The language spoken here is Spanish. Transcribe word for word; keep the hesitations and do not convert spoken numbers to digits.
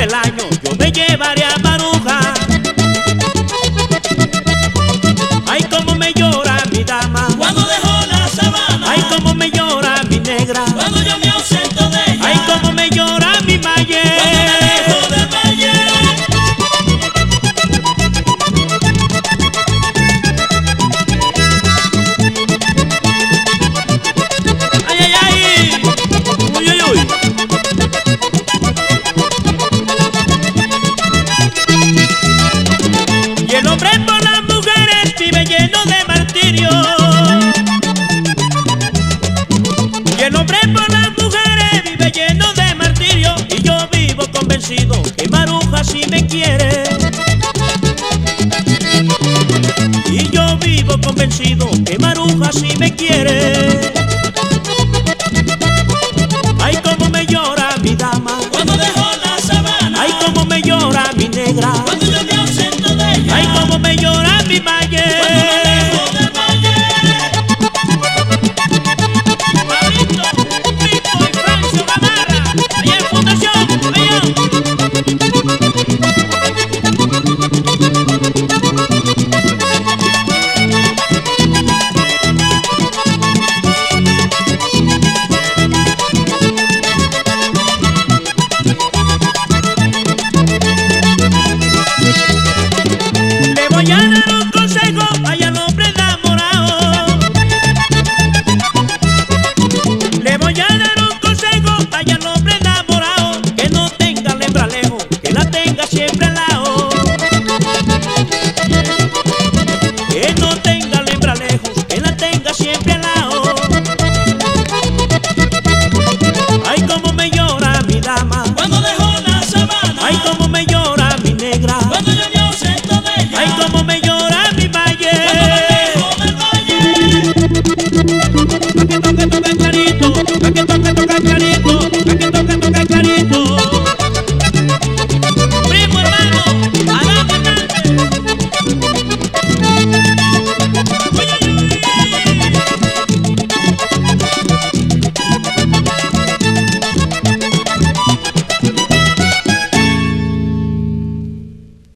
del año yo me llevaré a Maruja. Ay, cómo me llora mi dama cuando dejó la sabana. Ay, cómo me llora mi negra cuando yo me ausento de ella. Ay, cómo me llora mi maye cuando me dejo de valle. Ay, ay, ay. Uy, uy, uy. Y el hombre por las mujeres vive lleno de martirio. Y el hombre por las mujeres vive lleno de martirio. Y yo vivo convencido que Maruja sí me quiere.